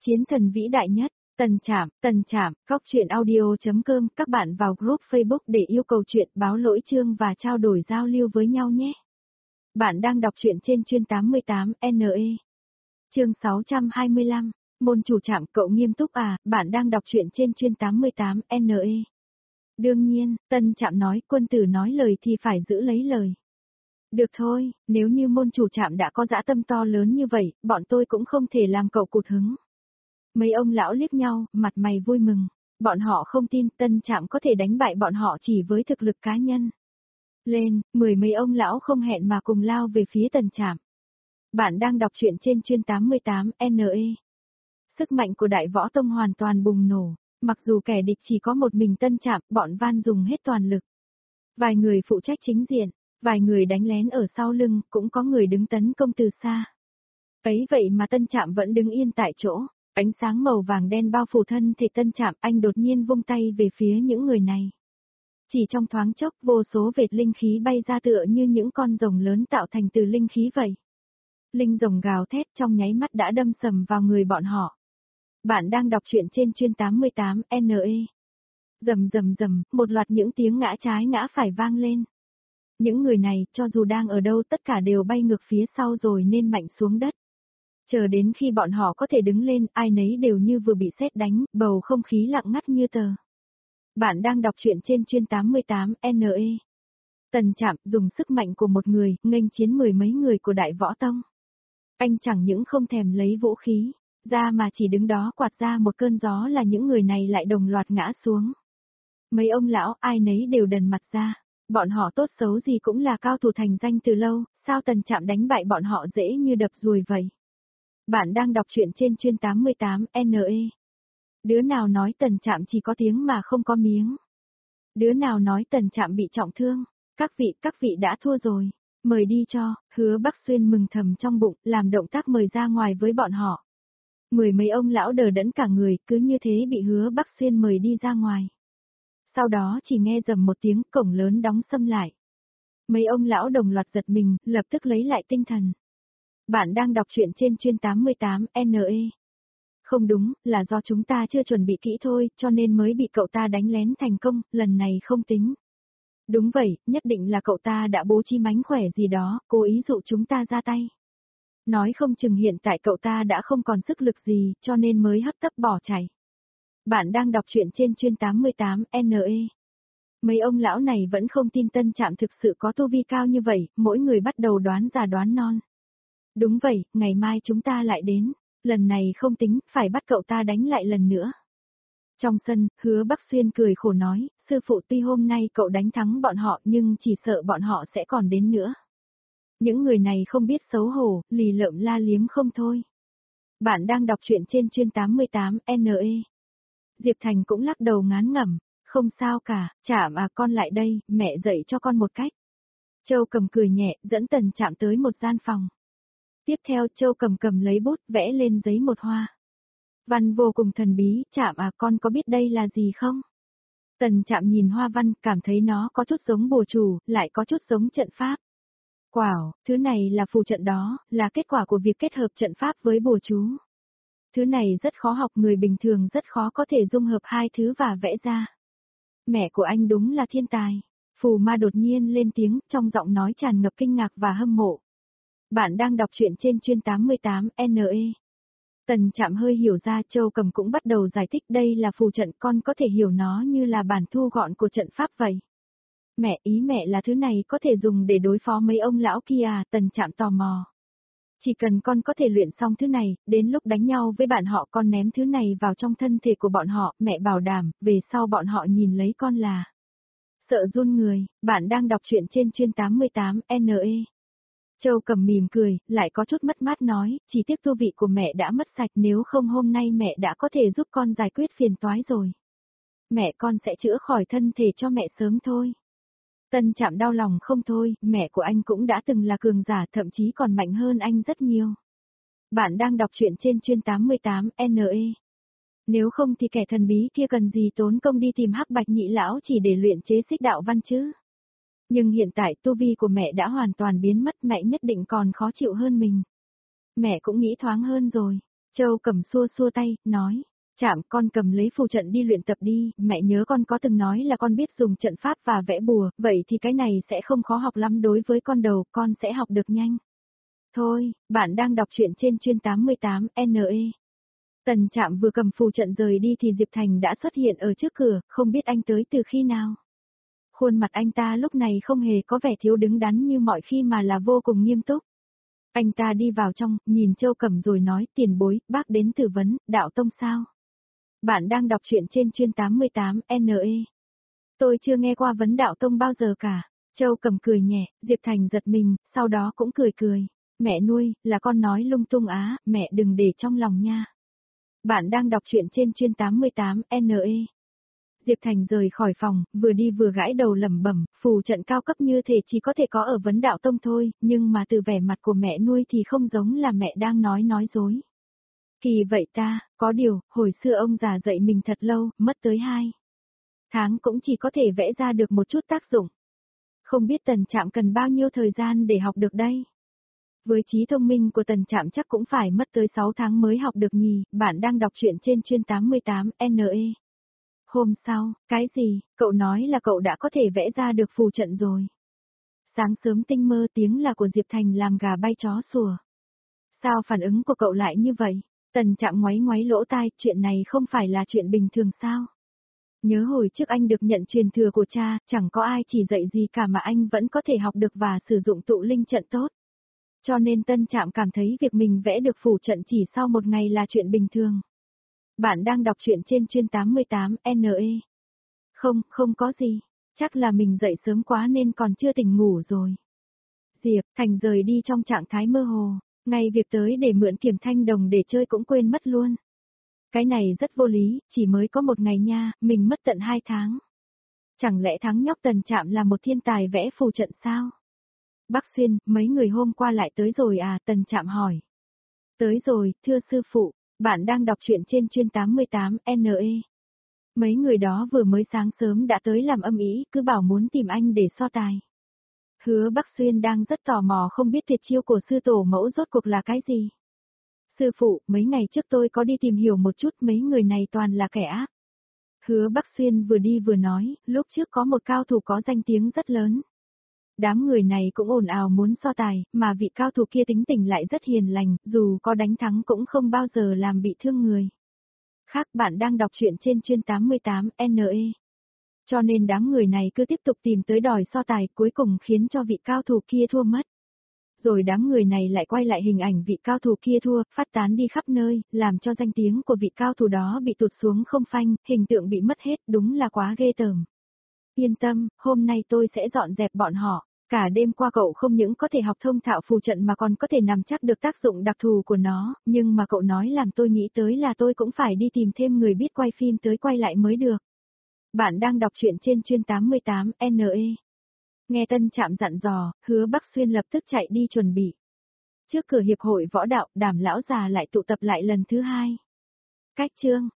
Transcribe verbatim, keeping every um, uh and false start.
Chiến thần vĩ đại nhất, Tần Trạm, Tần Trạm, góc truyện audio.com, các bạn vào group Facebook để yêu cầu chuyện, báo lỗi chương và trao đổi giao lưu với nhau nhé. Bạn đang đọc truyện trên chuyên tám mươi tám N E. Chương sáu trăm hai mươi lăm, môn chủ Trạm, cậu nghiêm túc à, bạn đang đọc truyện trên chuyên tám mươi tám N E. Đương nhiên, Tần Trạm nói, quân tử nói lời thì phải giữ lấy lời. Được thôi, nếu như môn chủ Trạm đã có dã tâm to lớn như vậy, bọn tôi cũng không thể làm cậu cụt hứng. Mấy ông lão liếc nhau, mặt mày vui mừng. Bọn họ không tin Tân Trạm có thể đánh bại bọn họ chỉ với thực lực cá nhân. Lên, mười mấy ông lão không hẹn mà cùng lao về phía Tần Trạm. Bạn đang đọc truyện trên chuyên tám mươi tám N E. Sức mạnh của Đại Võ Tông hoàn toàn bùng nổ. Mặc dù kẻ địch chỉ có một mình Tân Trạm, bọn Van dùng hết toàn lực. Vài người phụ trách chính diện, vài người đánh lén ở sau lưng, cũng có người đứng tấn công từ xa. Ấy vậy mà Tân Trạm vẫn đứng yên tại chỗ. Ánh sáng màu vàng đen bao phủ thân thể Tân Trạm, anh đột nhiên vung tay về phía những người này. Chỉ trong thoáng chốc, vô số vệt linh khí bay ra tựa như những con rồng lớn tạo thành từ linh khí vậy. Linh rồng gào thét trong nháy mắt đã đâm sầm vào người bọn họ. Bạn đang đọc truyện trên chuyên tám mươi tám N E. Rầm rầm rầm, một loạt những tiếng ngã trái ngã phải vang lên. Những người này, cho dù đang ở đâu tất cả đều bay ngược phía sau rồi nên mạnh xuống đất. Chờ đến khi bọn họ có thể đứng lên, ai nấy đều như vừa bị sét đánh, bầu không khí lặng ngắt như tờ. Bạn đang đọc truyện trên chuyên tám mươi tám N E. Tần Trạm dùng sức mạnh của một người, nghênh chiến mười mấy người của Đại Võ Tông. Anh chẳng những không thèm lấy vũ khí ra mà chỉ đứng đó quạt ra một cơn gió là những người này lại đồng loạt ngã xuống. Mấy ông lão ai nấy đều đần mặt ra. Bọn họ tốt xấu gì cũng là cao thủ thành danh từ lâu, sao Tần Trạm đánh bại bọn họ dễ như đập ruồi vậy? Bạn đang đọc truyện trên chuyên tám mươi tám N E. Đứa nào nói Tần Trạm chỉ có tiếng mà không có miếng? Đứa nào nói Tần Trạm bị trọng thương? Các vị, các vị đã thua rồi. Mời đi cho, Hứa Bắc Xuyên mừng thầm trong bụng, làm động tác mời ra ngoài với bọn họ. Mười mấy ông lão đờ đẫn cả người, cứ như thế bị Hứa Bắc Xuyên mời đi ra ngoài. Sau đó chỉ nghe rầm một tiếng, cổng lớn đóng sầm lại. Mấy ông lão đồng loạt giật mình, lập tức lấy lại tinh thần. Bạn đang đọc truyện trên chuyên tám mươi tám N E. Không đúng, là do chúng ta chưa chuẩn bị kỹ thôi, cho nên mới bị cậu ta đánh lén thành công, lần này không tính. Đúng vậy, nhất định là cậu ta đã bố trí mánh khỏe gì đó, cố ý dụ chúng ta ra tay. Nói không chừng hiện tại cậu ta đã không còn sức lực gì, cho nên mới hấp tấp bỏ chạy. Bạn đang đọc truyện trên chuyên tám mươi tám N E. Mấy ông lão này vẫn không tin Tân Trạm thực sự có tu vi cao như vậy, mỗi người bắt đầu đoán già đoán non. Đúng vậy, ngày mai chúng ta lại đến, lần này không tính, phải bắt cậu ta đánh lại lần nữa. Trong sân, Hứa Bắc Xuyên cười khổ nói, sư phụ tuy hôm nay cậu đánh thắng bọn họ nhưng chỉ sợ bọn họ sẽ còn đến nữa. Những người này không biết xấu hổ, lì lợm la liếm không thôi. Bạn đang đọc truyện trên chuyên tám mươi tám N E. Diệp Thành cũng lắc đầu ngán ngẩm, không sao cả, Trạm à con lại đây, mẹ dạy cho con một cách. Châu Cầm cười nhẹ, dẫn Tần Trạm tới một gian phòng. Tiếp theo Châu Cầm cầm lấy bút vẽ lên giấy một hoa. Văn vô cùng thần bí, Trạm à con có biết đây là gì không? Tần Trạm nhìn hoa văn, cảm thấy nó có chút giống bùa chủ, lại có chút giống trận pháp. Wow, thứ này là phù trận đó, là kết quả của việc kết hợp trận pháp với bùa chú. Thứ này rất khó học, người bình thường rất khó có thể dung hợp hai thứ và vẽ ra. Mẹ của anh đúng là thiên tài. Phù Ma đột nhiên lên tiếng, trong giọng nói tràn ngập kinh ngạc và hâm mộ. Bạn đang đọc truyện trên chuyên tám mươi tám N E. Tần Trạm hơi hiểu ra, Châu Cầm cũng bắt đầu giải thích đây là phù trận, con có thể hiểu nó như là bản thu gọn của trận pháp vậy. Mẹ, ý mẹ là thứ này có thể dùng để đối phó mấy ông lão kia à? Tần Trạm tò mò. Chỉ cần con có thể luyện xong thứ này, đến lúc đánh nhau với bạn họ con ném thứ này vào trong thân thể của bọn họ, mẹ bảo đảm, về sau bọn họ nhìn lấy con là sợ run người. Bạn đang đọc truyện trên chuyên tám mươi tám N E. Châu Cầm mỉm cười, lại có chút mất mát nói, chỉ tiếc tu vị của mẹ đã mất sạch, nếu không hôm nay mẹ đã có thể giúp con giải quyết phiền toái rồi. Mẹ con sẽ chữa khỏi thân thể cho mẹ sớm thôi. Tân Trạm đau lòng không thôi, mẹ của anh cũng đã từng là cường giả, thậm chí còn mạnh hơn anh rất nhiều. Bạn đang đọc truyện trên chuyên tám mươi tám N E. Nếu không thì kẻ thần bí kia cần gì tốn công đi tìm Hắc Bạch Nhị lão chỉ để luyện chế xích đạo văn chứ. Nhưng hiện tại tu vi của mẹ đã hoàn toàn biến mất, mẹ nhất định còn khó chịu hơn mình. Mẹ cũng nghĩ thoáng hơn rồi. Châu Cẩm xua xua tay, nói, Trạm con cầm lấy phù trận đi luyện tập đi, mẹ nhớ con có từng nói là con biết dùng trận pháp và vẽ bùa, vậy thì cái này sẽ không khó học lắm đối với con đầu, con sẽ học được nhanh. Thôi, bạn đang đọc truyện trên chuyên tám mươi tám N E. Tần Trạm vừa cầm phù trận rời đi thì Diệp Thành đã xuất hiện ở trước cửa, không biết anh tới từ khi nào. Khuôn mặt anh ta lúc này không hề có vẻ thiếu đứng đắn như mọi khi mà là vô cùng nghiêm túc. Anh ta đi vào trong, nhìn Châu Cẩm rồi nói, tiền bối, bác đến tư vấn, đạo tông sao? Bạn đang đọc truyện trên chuyên tám mươi tám N E. Tôi chưa nghe qua vấn đạo tông bao giờ cả. Châu Cẩm cười nhẹ, Diệp Thành giật mình, sau đó cũng cười cười. Mẹ nuôi, là con nói lung tung á, mẹ đừng để trong lòng nha. Bạn đang đọc truyện trên chuyên tám mươi tám N E. Diệp Thành rời khỏi phòng, vừa đi vừa gãi đầu lẩm bẩm, phù trận cao cấp như thế chỉ có thể có ở vấn đạo tông thôi, nhưng mà từ vẻ mặt của mẹ nuôi thì không giống là mẹ đang nói nói dối. Kỳ vậy ta, có điều, hồi xưa ông già dạy mình thật lâu, mất tới hai tháng cũng chỉ có thể vẽ ra được một chút tác dụng. Không biết Tần Trạm cần bao nhiêu thời gian để học được đây? Với trí thông minh của Tần Trạm chắc cũng phải mất tới sáu tháng mới học được nhỉ, bạn đang đọc truyện trên chuyên tám mươi tám N E. Hôm sau, cái gì, cậu nói là cậu đã có thể vẽ ra được phù trận rồi. Sáng sớm tinh mơ tiếng là của Diệp Thành làm gà bay chó sủa. Sao phản ứng của cậu lại như vậy? Tần Trạm ngoáy ngoáy lỗ tai, chuyện này không phải là chuyện bình thường sao? Nhớ hồi trước anh được nhận truyền thừa của cha, chẳng có ai chỉ dạy gì cả mà anh vẫn có thể học được và sử dụng tụ linh trận tốt. Cho nên Tân Trạm cảm thấy việc mình vẽ được phù trận chỉ sau một ngày là chuyện bình thường. Bạn đang đọc truyện trên chuyên tám mươi tám N E. Không, không có gì. Chắc là mình dậy sớm quá nên còn chưa tỉnh ngủ rồi. Diệp Thành rời đi trong trạng thái mơ hồ. Ngay việc tới để mượn Kiểm Thanh Đồng để chơi cũng quên mất luôn. Cái này rất vô lý, chỉ mới có một ngày nha, mình mất tận hai tháng. Chẳng lẽ thằng nhóc Tần Trạm là một thiên tài vẽ phù trận sao? Bác Xuyên, mấy người hôm qua lại tới rồi à? Tần Trạm hỏi. Tới rồi, thưa sư phụ, bạn đang đọc truyện trên chuyên tám mươi tám N E. Mấy người đó vừa mới sáng sớm đã tới làm âm ý, cứ bảo muốn tìm anh để so tài. Hứa Bắc Xuyên đang rất tò mò không biết tuyệt chiêu của sư tổ mẫu rốt cuộc là cái gì. Sư phụ, mấy ngày trước tôi có đi tìm hiểu một chút, mấy người này toàn là kẻ ác. Hứa Bắc Xuyên vừa đi vừa nói, lúc trước có một cao thủ có danh tiếng rất lớn. Đám người này cũng ồn ào muốn so tài, mà vị cao thủ kia tính tình lại rất hiền lành, dù có đánh thắng cũng không bao giờ làm bị thương người. Khác bạn đang đọc truyện trên chuyên tám mươi tám N E. Cho nên đám người này cứ tiếp tục tìm tới đòi so tài, cuối cùng khiến cho vị cao thủ kia thua mất. Rồi đám người này lại quay lại hình ảnh vị cao thủ kia thua, phát tán đi khắp nơi, làm cho danh tiếng của vị cao thủ đó bị tụt xuống không phanh, hình tượng bị mất hết, đúng là quá ghê tởm. Yên tâm, hôm nay tôi sẽ dọn dẹp bọn họ. Cả đêm qua cậu không những có thể học thông thạo phù trận mà còn có thể nắm chắc được tác dụng đặc thù của nó, nhưng mà cậu nói làm tôi nghĩ tới là tôi cũng phải đi tìm thêm người biết quay phim tới quay lại mới được. Bạn đang đọc truyện trên chuyên tám mươi tám N E. Nghe Tân Trạm dặn dò, Hứa Bắc Xuyên lập tức chạy đi chuẩn bị. Trước cửa hiệp hội võ đạo, Đàm lão già lại tụ tập lại lần thứ hai. Cách chương